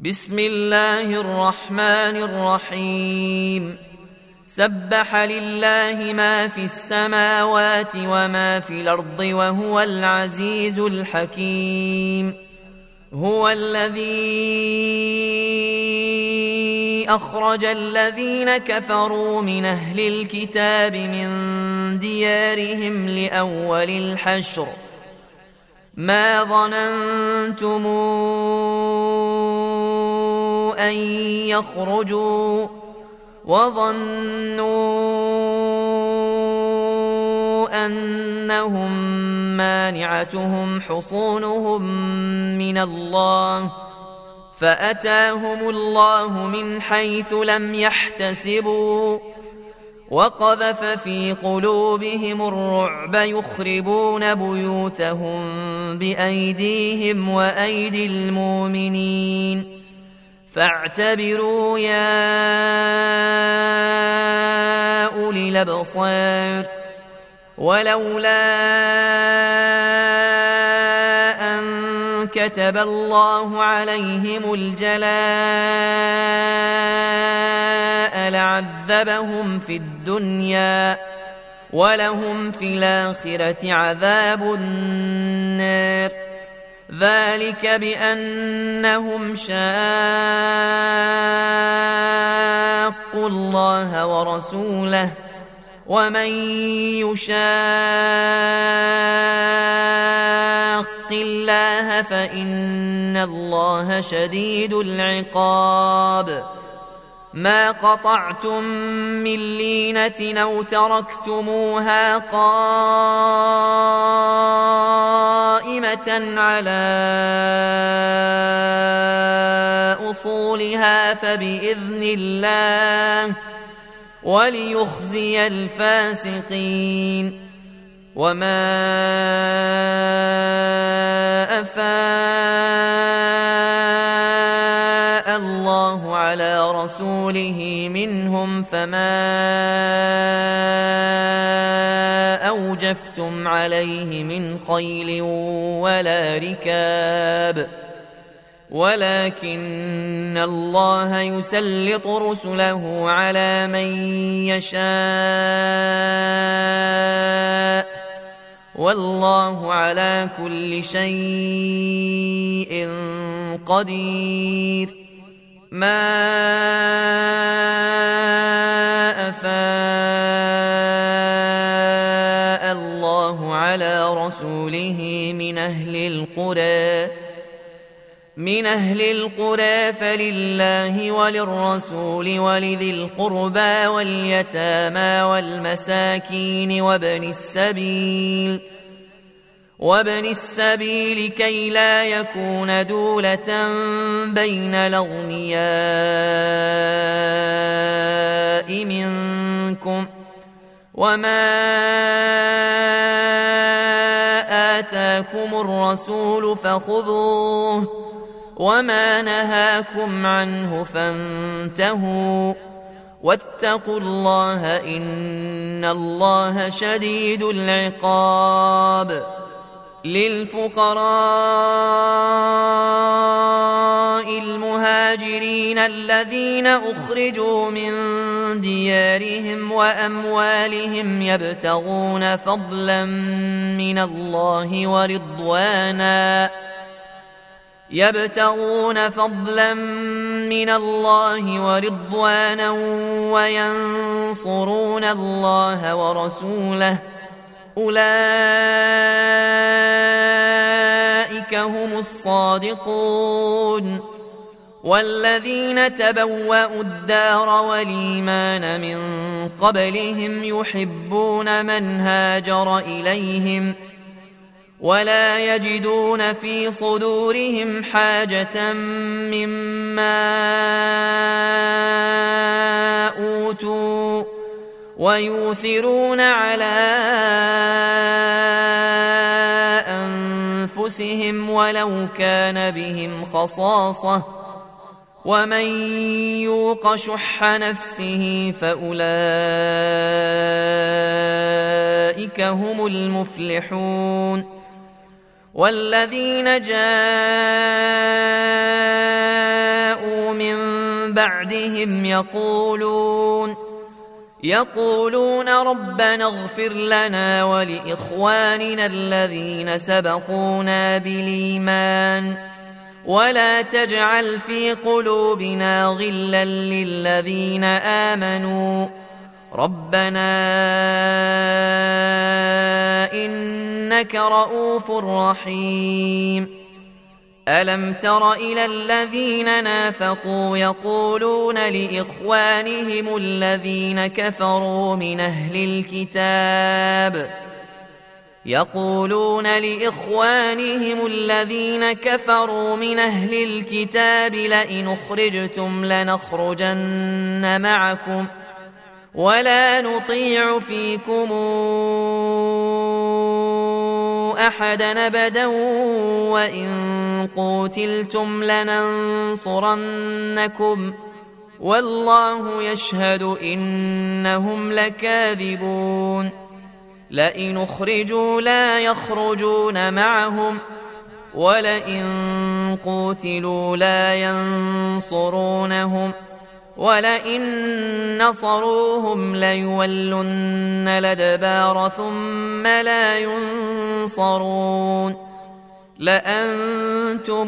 بسم الله الرحمن الرحيم. سبح لله ما في السماوات وما في الأرض وهو العزيز الحكيم. هو الذي أخرج الذين كفروا من أهل الكتاب من ديارهم لأول الحشر ما ظننتم أن يخرجوا وظنوا أنهم مانعتهم حصونهم من الله فأتاهم الله من حيث لم يحتسبوا وقذف في قلوبهم الرعب يخربون بيوتهم بأيديهم وأيدي المؤمنين فاعتبروا يا أولي الأبصار. ولولا أن كتب الله عليهم الجلاء لعذبهم في الدنيا ولهم في الآخرة عذاب النار. ذلك بأنهم شاقوا الله ورسوله ومن يشاق الله فإن الله شديد العقاب. ما قطعتم من لينة أو تركتموها قائمة على أصولها فبإذن الله وليخزي الفاسقين. وما أفاء الله على رسوله منهم فما أوجفتم عليه من خيل ولا ركاب ولكن الله يسلط رسله على من يشاء والله على كل شيء قدير. ما أفاء الله على رسوله من أهل القرى فلله وللرسول ولذي القربى واليتامى والمساكين وابن السبيل كي لا يكون دولة بين الأغنياء منكم. وما آتاكم الرسول فخذوه وما نهاكم عنه فانتهوا واتقوا الله إن الله شديد العقاب. للفقراء المهاجرين الذين أخرجوا من ديارهم وأموالهم يبتغون فضلا من الله ورضوانا وينصرون الله ورسوله أولئك هم الصادقون. والذين تبوأوا الدار والإيمان من قبلهم يحبون من هاجر إليهم ولا يجدون في صدورهم حاجة مما أوتوا ويؤثرون على أنفسهم ولو كان بهم خصاصة ومن يوق شح نفسه فأولئك هم المفلحون. والذين جاءوا بعدهم يقولون ربنا اغفر لنا ولإخواننا الذين سبقونا بالإيمان ولا تجعل في قلوبنا غلا للذين آمنوا ربنا إنك رؤوف رحيم. ألم تر إلى الذين نافقوا يقولون لإخوانهم الذين كفروا من أهل الكتاب لئن أخرجتم لنخرجن معكم ولا نطيع فيكم أحدا أبدا وإن قوتلتم لننصرنكم والله يشهد إنهم لكاذبون. لئن أخرجوا لا يخرجون معهم ولئن قوتلوا لا ينصرونهم ولئن نصروهم ليولن الأدبار ثم لا ينصرون. لأنتم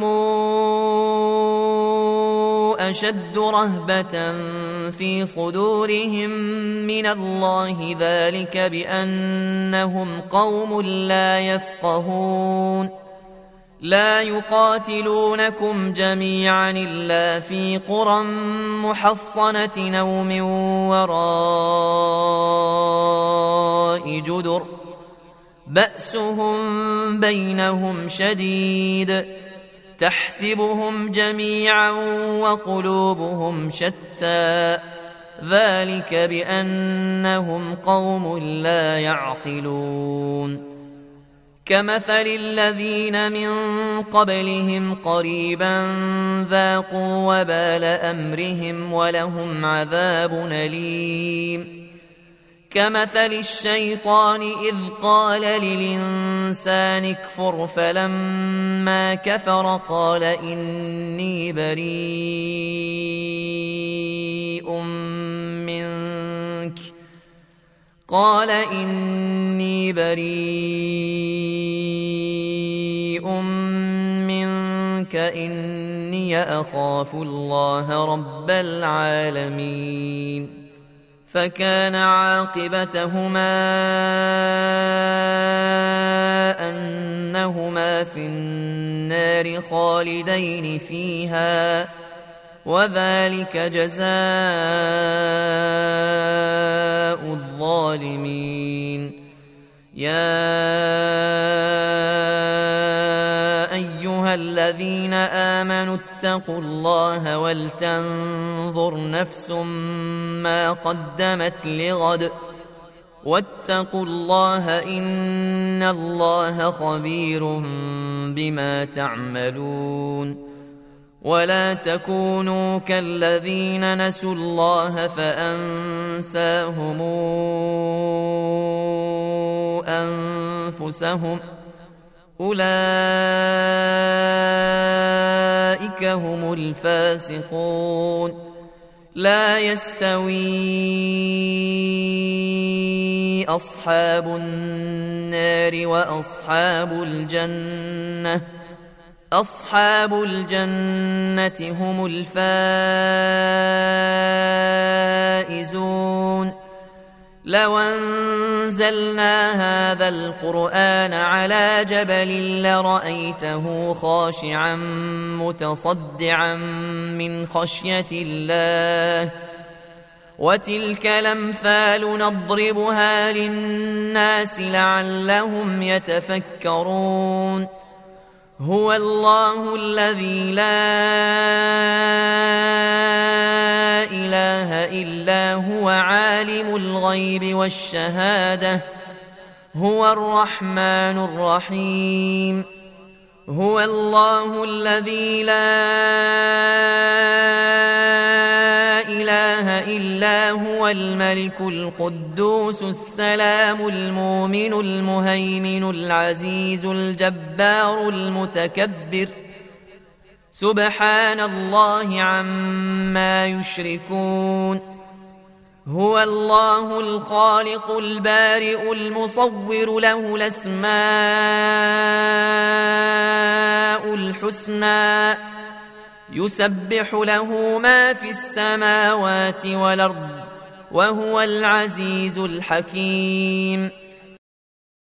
أشد رهبة في صدورهم من الله ذلك بأنهم قوم لا يفقهون. لا يقاتلونكم جميعا إلا في قرى محصنة أو من وراء جدر بأسهم بينهم شديد تحسبهم جميعا وقلوبهم شتى ذلك بأنهم قوم لا يعقلون. كمثل الذين من قبلهم قريبا ذاقوا وبال أمرهم ولهم عذاب أليم. كمثل الشيطان إذ قال للإنسان اكفر فلما كفر قال إني بريء منك إني أخاف الله رب العالمين. فكان عاقبتهما أنهما في النار خالدين فيها وذلك جزاء الظالمين. يا أيها الذين آمنوا اتقوا الله ولتنظر نفس ما قدمت لغد واتقوا الله إن الله خبير بما تعملون. ولا تكونوا كالذين نسوا الله فأنساهم أنفسهم أولئك هم الفاسقون. لا يستوي أصحاب النار وأصحاب الجنة أصحاب الجنة هم الفائزون. لو أنزلنا هذا القرآن على جبل لرأيته خاشعا متصدعا من خشية الله وتلك الأمثال نضربها للناس لعلهم يتفكرون. هو الله الذي لا إله إلا هو عالم الغيب والشهادة هو الرحمن الرحيم. هو الله الذي لا إله إلا هو الملك القدوس السلام المؤمن المهيمن العزيز الجبار المتكبر سبحان الله عما يشركون هو الله الخالق البارئ المصور له الأسماء الحسنى يسبح له ما في السماوات والأرض وهو العزيز الحكيم